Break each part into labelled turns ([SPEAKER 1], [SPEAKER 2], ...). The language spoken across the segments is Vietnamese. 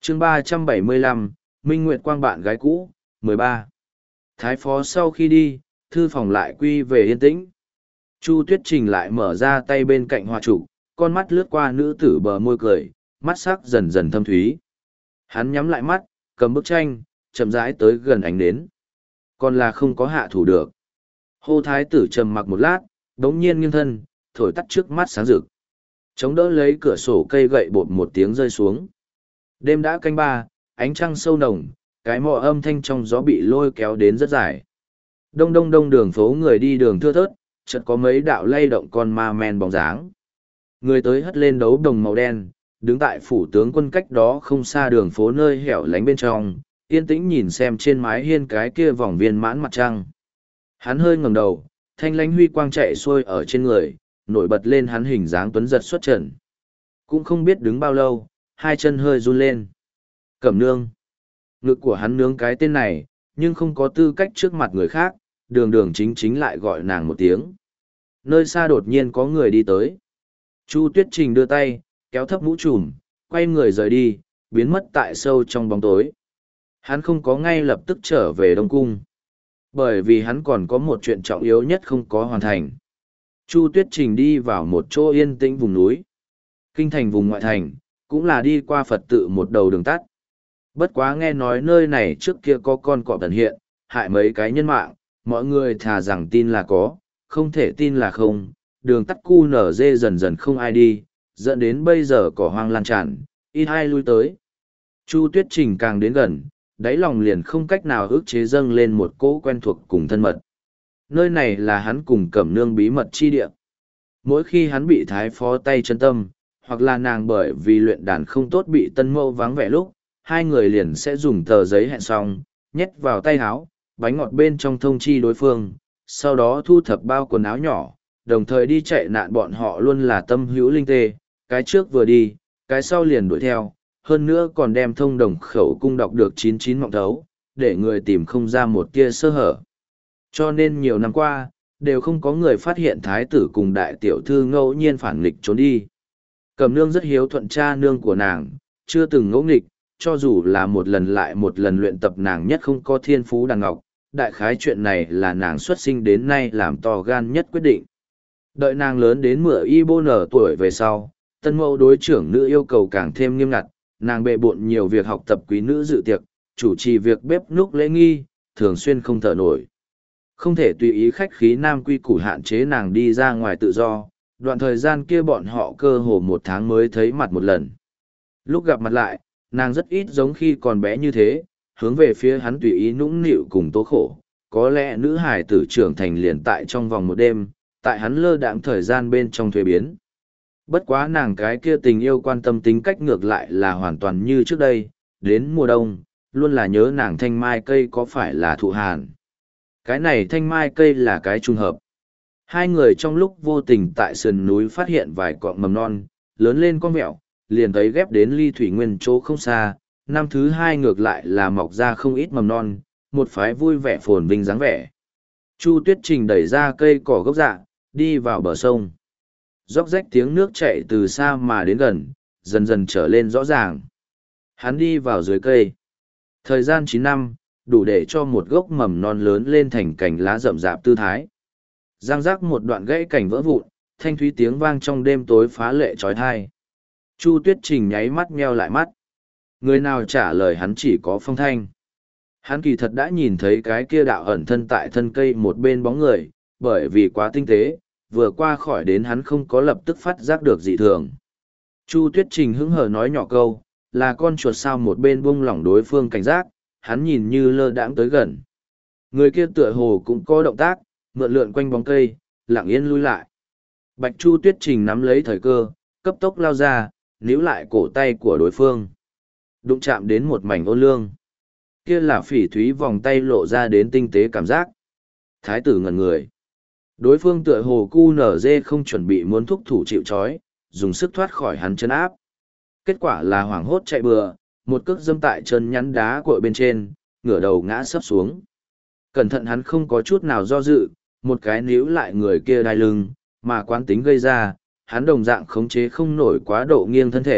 [SPEAKER 1] chương 375, Minh Nguyệt Quang bạn gái cũ, 13. Thái phó sau khi đi, thư phòng lại quy về yên tĩnh. Chu Tuyết Trình lại mở ra tay bên cạnh họa trụ, con mắt lướt qua nữ tử bờ môi cười, mắt sắc dần dần thâm thúy. Hắn nhắm lại mắt, cầm bức tranh, chậm rãi tới gần ánh nến. Còn là không có hạ thủ được. Hô thái tử trầm mặc một lát, đống nhiên nghiêng thân, thổi tắt trước mắt sáng rực. Chống đỡ lấy cửa sổ cây gậy bột một tiếng rơi xuống. Đêm đã canh ba, ánh trăng sâu nồng, cái mọ âm thanh trong gió bị lôi kéo đến rất dài. Đông đông đông đường phố người đi đường thưa thớt, chợt có mấy đạo lay động con ma men bóng dáng. Người tới hất lên đấu đồng màu đen, đứng tại phủ tướng quân cách đó không xa đường phố nơi hẻo lánh bên trong, yên tĩnh nhìn xem trên mái hiên cái kia vòng viên mãn mặt trăng. Hắn hơi ngẩng đầu, thanh lãnh huy quang chạy xuôi ở trên người, nổi bật lên hắn hình dáng tuấn giật xuất trần. Cũng không biết đứng bao lâu, hai chân hơi run lên. Cẩm nương. Ngực của hắn nướng cái tên này, nhưng không có tư cách trước mặt người khác, đường đường chính chính lại gọi nàng một tiếng. Nơi xa đột nhiên có người đi tới. Chu Tuyết Trình đưa tay, kéo thấp mũ trùm, quay người rời đi, biến mất tại sâu trong bóng tối. Hắn không có ngay lập tức trở về Đông Cung. Bởi vì hắn còn có một chuyện trọng yếu nhất không có hoàn thành. Chu Tuyết Trình đi vào một chỗ yên tĩnh vùng núi. Kinh thành vùng ngoại thành, cũng là đi qua Phật tự một đầu đường tắt. Bất quá nghe nói nơi này trước kia có con cọp tần hiện, hại mấy cái nhân mạng, mọi người thà rằng tin là có, không thể tin là không. Đường tắt cu nở dê dần dần không ai đi, dẫn đến bây giờ cỏ hoang lan tràn, ít ai lui tới. Chu Tuyết Trình càng đến gần, đáy lòng liền không cách nào ức chế dâng lên một cỗ quen thuộc cùng thân mật. Nơi này là hắn cùng Cẩm nương bí mật chi địa. Mỗi khi hắn bị thái phó tay chân tâm, hoặc là nàng bởi vì luyện đàn không tốt bị tân mâu vắng vẻ lúc, hai người liền sẽ dùng tờ giấy hẹn xong, nhét vào tay áo, bánh ngọt bên trong thông chi đối phương, sau đó thu thập bao quần áo nhỏ, đồng thời đi chạy nạn. Bọn họ luôn là tâm hữu linh tê, cái trước vừa đi, cái sau liền đuổi theo, hơn nữa còn đem thông đồng khẩu cung đọc được 99 mọng thấu, để người tìm không ra một tia sơ hở. Cho nên nhiều năm qua, đều không có người phát hiện thái tử cùng đại tiểu thư ngẫu nhiên phản nghịch trốn đi. Cẩm nương rất hiếu thuận cha nương của nàng, chưa từng ngẫu nghịch, cho dù là một lần lại một lần luyện tập nàng nhất không có thiên phú đàn ngọc. Đại khái chuyện này là nàng xuất sinh đến nay làm to gan nhất quyết định. Đợi nàng lớn đến mửa y bô nở tuổi về sau, tân mẫu đối trưởng nữ yêu cầu càng thêm nghiêm ngặt, nàng bệ bộn nhiều việc học tập quý nữ dự tiệc, chủ trì việc bếp núc lễ nghi, thường xuyên không thở nổi. Không thể tùy ý khách khí nam quy củ hạn chế nàng đi ra ngoài tự do, đoạn thời gian kia bọn họ cơ hồ một tháng mới thấy mặt một lần. Lúc gặp mặt lại, nàng rất ít giống khi còn bé như thế, hướng về phía hắn tùy ý nũng nịu cùng tố khổ. Có lẽ nữ hải tử trưởng thành liền tại trong vòng một đêm, tại hắn lơ đãng thời gian bên trong thuế biến. Bất quá nàng cái kia tình yêu quan tâm tính cách ngược lại là hoàn toàn như trước đây, đến mùa đông, luôn là nhớ nàng thanh mai cây có phải là thụ hàn. Cái này thanh mai cây là cái trùng hợp. Hai người trong lúc vô tình tại sườn núi phát hiện vài cọng mầm non, lớn lên con mẹo, liền thấy ghép đến ly thủy nguyên chỗ không xa. Năm thứ hai ngược lại là mọc ra không ít mầm non, một phái vui vẻ phồn vinh dáng vẻ. Chu Tuyết Trình đẩy ra cây cỏ gốc dạ, đi vào bờ sông. Róc rách tiếng nước chảy từ xa mà đến gần, dần dần trở lên rõ ràng. Hắn đi vào dưới cây. Thời gian 9 năm, đủ để cho một gốc mầm non lớn lên thành cành lá rậm rạp tư thái. Giang rác một đoạn gãy cảnh vỡ vụn, thanh thúy tiếng vang trong đêm tối phá lệ trói thai. Chu Tuyết Trình nháy mắt meo lại mắt. Người nào trả lời hắn chỉ có Phong Thanh. Hắn kỳ thật đã nhìn thấy cái kia đạo ẩn thân tại thân cây một bên bóng người, bởi vì quá tinh tế, vừa qua khỏi đến hắn không có lập tức phát giác được dị thường. Chu Tuyết Trình hứng hờ nói nhỏ câu, là con chuột sao một bên buông lỏng đối phương cảnh giác, hắn nhìn như lơ đãng tới gần. Người kia tựa hồ cũng có động tác, mượn lượn quanh bóng cây, lặng yên lui lại. Bạch Chu Tuyết Trình nắm lấy thời cơ, cấp tốc lao ra, níu lại cổ tay của đối phương. Đụng chạm đến một mảnh ôn lương. Kia là phỉ thúy vòng tay lộ ra đến tinh tế cảm giác. Thái tử ngẩn người. Đối phương tựa hồ cu nở dê không chuẩn bị muốn thúc thủ chịu trói, dùng sức thoát khỏi hắn chân áp. Kết quả là hoảng hốt chạy bừa, một cước dâm tại chân nhắn đá của bên trên, ngửa đầu ngã sấp xuống. Cẩn thận hắn không có chút nào do dự, một cái níu lại người kia đai lưng, mà quán tính gây ra, hắn đồng dạng khống chế không nổi quá độ nghiêng thân thể,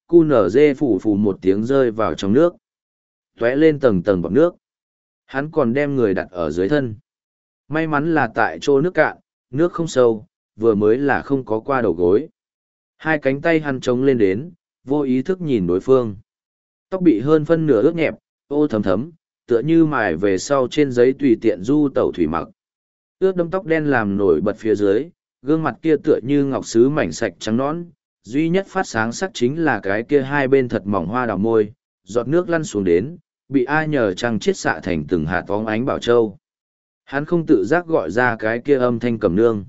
[SPEAKER 1] cu nở dê phủ phù một tiếng rơi vào trong nước. Tóe lên tầng tầng bọt nước. Hắn còn đem người đặt ở dưới thân. May mắn là tại chỗ nước cạn, nước không sâu, vừa mới là không có qua đầu gối. Hai cánh tay hắn trống lên đến, vô ý thức nhìn đối phương. Tóc bị hơn phân nửa ướt nhẹp, ô thấm thấm, tựa như mài về sau trên giấy tùy tiện du tẩu thủy mặc. Ướt đâm tóc đen làm nổi bật phía dưới, gương mặt kia tựa như ngọc sứ mảnh sạch trắng nõn, duy nhất phát sáng sắc chính là cái kia hai bên thật mỏng hoa đào môi, giọt nước lăn xuống đến, bị ai nhờ trăng chiết xạ thành từng hạt phóng ánh bảo châu. Hắn không tự giác gọi ra cái kia âm thanh cẩm nương.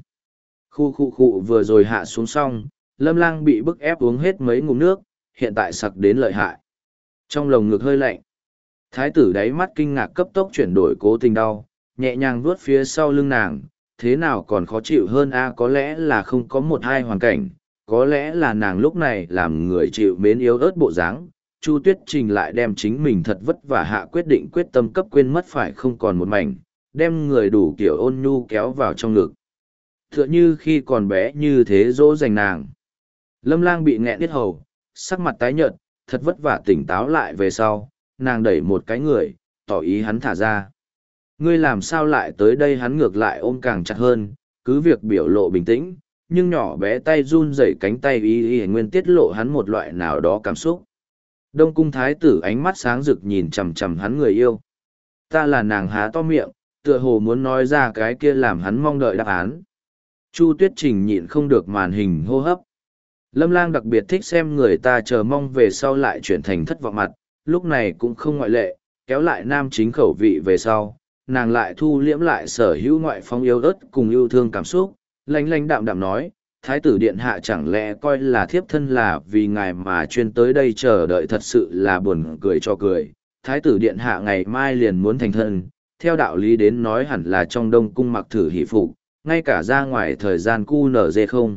[SPEAKER 1] Khu vừa rồi hạ xuống xong, Lâm Lang bị bức ép uống hết mấy ngụm nước, hiện tại sặc đến lợi hại. Trong lồng ngực hơi lạnh. Thái tử đáy mắt kinh ngạc cấp tốc chuyển đổi cố tình đau, nhẹ nhàng vuốt phía sau lưng nàng, thế nào còn khó chịu hơn a, có lẽ là không có một hai hoàn cảnh, có lẽ là nàng lúc này làm người chịu mến yếu ớt bộ dáng. Chu Tuyết Trình lại đem chính mình thật vất vả hạ quyết định quyết tâm cấp quên mất phải không còn một mảnh, đem người đủ kiểu ôn nhu kéo vào trong ngực. Tựa như khi còn bé như thế dỗ dành nàng. Lâm Lang bị nghẹn tiết hầu, sắc mặt tái nhợt, thật vất vả tỉnh táo lại về sau, nàng đẩy một cái người, tỏ ý hắn thả ra. Ngươi làm sao lại tới đây, hắn ngược lại ôm càng chặt hơn, cứ việc biểu lộ bình tĩnh, nhưng nhỏ bé tay run rẩy cánh tay y nguyên tiết lộ hắn một loại nào đó cảm xúc. Đông cung thái tử ánh mắt sáng rực nhìn chằm chằm hắn người yêu. Ta là nàng há to miệng, tựa hồ muốn nói ra cái kia làm hắn mong đợi đáp án. Chu Tuyết Trình nhịn không được màn hình hô hấp. Lâm Lang đặc biệt thích xem người ta chờ mong về sau lại chuyển thành thất vọng mặt, lúc này cũng không ngoại lệ, kéo lại nam chính khẩu vị về sau, nàng lại thu liễm lại sở hữu ngoại phong yêu ớt cùng yêu thương cảm xúc, lanh lanh đạm đạm nói, Thái tử điện hạ chẳng lẽ coi là thiếp thân là vì ngài mà chuyên tới đây chờ đợi, thật sự là buồn cười cho cười. Thái tử điện hạ ngày mai liền muốn thành thân, theo đạo lý đến nói hẳn là trong đông cung mặc thử hỷ phục, ngay cả ra ngoài thời gian cu nở dê không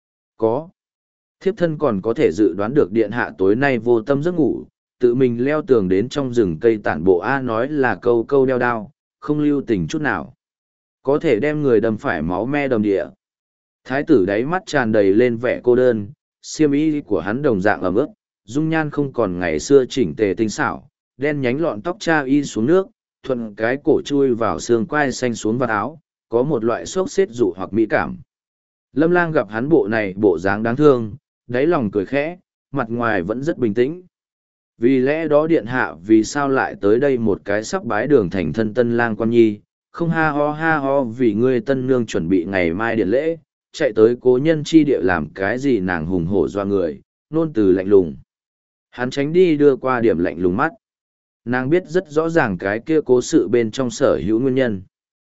[SPEAKER 1] có. Thiếp thân còn có thể dự đoán được điện hạ tối nay vô tâm giấc ngủ, tự mình leo tường đến trong rừng cây tản bộ a, nói là câu câu đeo đao, không lưu tình chút nào. Có thể đem người đâm phải máu me đầm địa. Thái tử đáy mắt tràn đầy lên vẻ cô đơn, xiêm y của hắn đồng dạng ẩm ướt, dung nhan không còn ngày xưa chỉnh tề tinh xảo, đen nhánh lọn tóc cha y xuống nước, thuận cái cổ chui vào xương quai xanh xuống vạt áo, có một loại xốc xếp dụ hoặc mỹ cảm. Lâm Lang gặp hắn bộ này bộ dáng đáng thương, đáy lòng cười khẽ, mặt ngoài vẫn rất bình tĩnh. Vì lẽ đó điện hạ vì sao lại tới đây một cái sắp bái đường thành thân tân lang quan nhi, không ha ho vì ngươi tân nương chuẩn bị ngày mai điện lễ, chạy tới cố nhân chi địa làm cái gì, nàng hùng hổ doa người, nôn từ lạnh lùng. Hắn tránh đi đưa qua điểm lạnh lùng mắt. Nàng biết rất rõ ràng cái kia cố sự bên trong sở hữu nguyên nhân.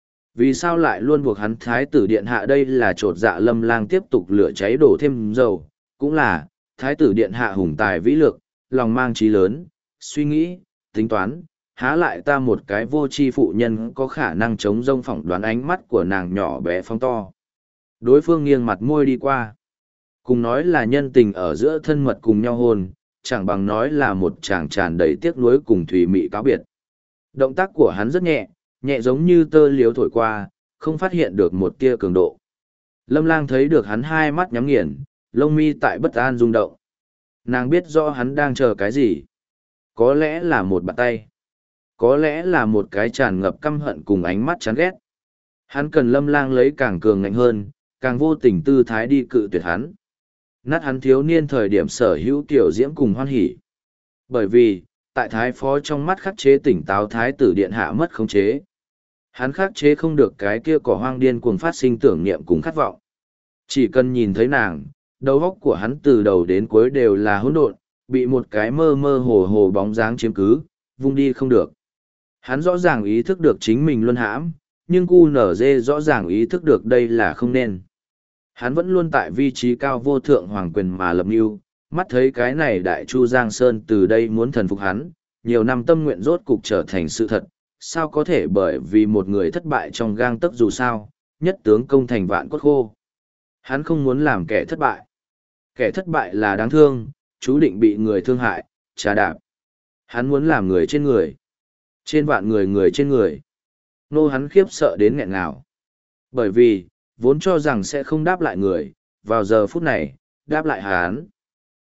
[SPEAKER 1] Vì sao lại luôn buộc hắn thái tử điện hạ, đây là trột dạ. Lâm Lang tiếp tục lửa cháy đổ thêm dầu, cũng là, thái tử điện hạ hùng tài vĩ lược, lòng mang trí lớn, suy nghĩ, tính toán, há lại ta một cái vô tri phụ nhân có khả năng chống rông phỏng đoán. Ánh mắt của nàng nhỏ bé phóng to. Đối phương nghiêng mặt môi đi qua. Cùng nói là nhân tình ở giữa thân mật cùng nhau hôn, chẳng bằng nói là một chàng tràn đầy tiếc nuối cùng thủy mị cáo biệt. Động tác của hắn rất nhẹ, nhẹ giống như tơ liếu thổi qua, không phát hiện được một tia cường độ. Lâm Lang thấy được hắn hai mắt nhắm nghiền, lông mi tại bất an rung động. Nàng biết rõ hắn đang chờ cái gì. Có lẽ là một bàn tay. Có lẽ là một cái tràn ngập căm hận cùng ánh mắt chán ghét. Hắn cần Lâm Lang lấy càng cường ngạnh hơn, càng vô tình tư thái đi cự tuyệt hắn. Nát hắn thiếu niên thời điểm sở hữu tiểu diễm cùng hoan hỉ. Bởi vì, tại thái phó trong mắt khắc chế tỉnh táo thái tử điện hạ mất khống chế. Hắn khắc chế không được cái kia cỏ hoang điên cuồng phát sinh tưởng niệm cùng khát vọng. Chỉ cần nhìn thấy nàng, đầu óc của hắn từ đầu đến cuối đều là hỗn độn, bị một cái mơ mơ hồ hồ bóng dáng chiếm cứ, vung đi không được. Hắn rõ ràng ý thức được chính mình luân hãm, nhưng QNZ rõ ràng ý thức được đây là không nên. Hắn vẫn luôn tại vị trí cao vô thượng hoàng quyền mà lập mưu, mắt thấy cái này đại chu Giang Sơn từ đây muốn thần phục hắn, nhiều năm tâm nguyện rốt cục trở thành sự thật, sao có thể bởi vì một người thất bại trong gang tấc, dù sao, nhất tướng công thành vạn cốt khô. Hắn không muốn làm kẻ thất bại. Kẻ thất bại là đáng thương, chú định bị người thương hại, trà đạp. Hắn muốn làm người trên người. Trên vạn người người trên người. Nô hắn khiếp sợ đến nghẹn ngào. Bởi vì, vốn cho rằng sẽ không đáp lại người, vào giờ phút này, đáp lại hắn.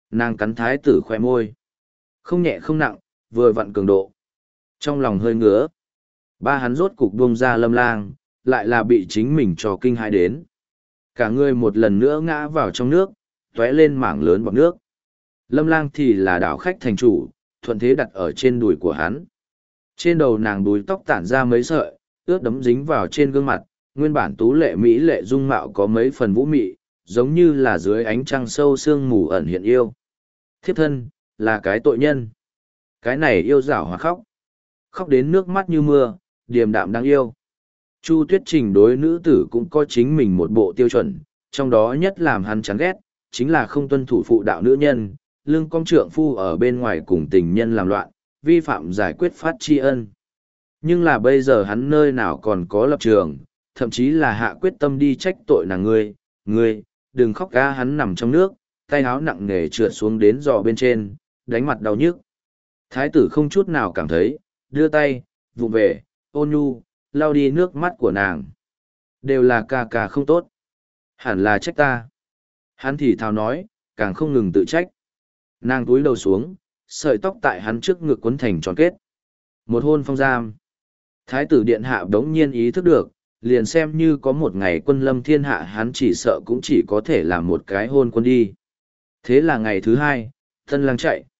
[SPEAKER 1] Nàng cắn thái tử khoe môi. Không nhẹ không nặng, vừa vặn cường độ. Trong lòng hơi ngứa. Ba hắn rốt cục buông ra Lâm Lang, lại là bị chính mình cho kinh hãi đến. Cả người một lần nữa ngã vào trong nước, tóe lên mảng lớn bọt nước. Lâm Lang thì là đảo khách thành chủ, thuận thế đặt ở trên đùi của hắn. Trên đầu nàng đuôi tóc tản ra mấy sợi, ướt đấm dính vào trên gương mặt, nguyên bản tú lệ mỹ lệ dung mạo có mấy phần vũ mị, giống như là dưới ánh trăng sâu sương mù ẩn hiện yêu. Thiếp thân, là cái tội nhân. Cái này yêu dảo hoặc khóc. Khóc đến nước mắt như mưa, điềm đạm đáng yêu. Chu Tuyết Trình đối nữ tử cũng có chính mình một bộ tiêu chuẩn, trong đó nhất làm hắn chán ghét, chính là không tuân thủ phụ đạo nữ nhân, lương công trượng phu ở bên ngoài cùng tình nhân làm loạn, vi phạm giải quyết phát tri ân. Nhưng là bây giờ hắn nơi nào còn có lập trường, thậm chí là hạ quyết tâm đi trách tội nàng ngươi, đừng khóc ca. Hắn nằm trong nước, tay áo nặng nề trượt xuống đến giò bên trên, đánh mặt đau nhức. Thái tử không chút nào cảm thấy, đưa tay, vụng về, ôn nhu, lau đi nước mắt của nàng. Đều là ca ca không tốt. Hẳn là trách ta. Hắn thì thào nói, càng không ngừng tự trách. Nàng túi đầu xuống, sợi tóc tại hắn trước ngực quấn thành tròn kết. Một hôn phong giam. Thái tử điện hạ đống nhiên ý thức được, liền xem như có một ngày quân lâm thiên hạ hắn chỉ sợ cũng chỉ có thể làm một cái hôn quân đi. Thế là ngày thứ hai, Tân Lang chạy.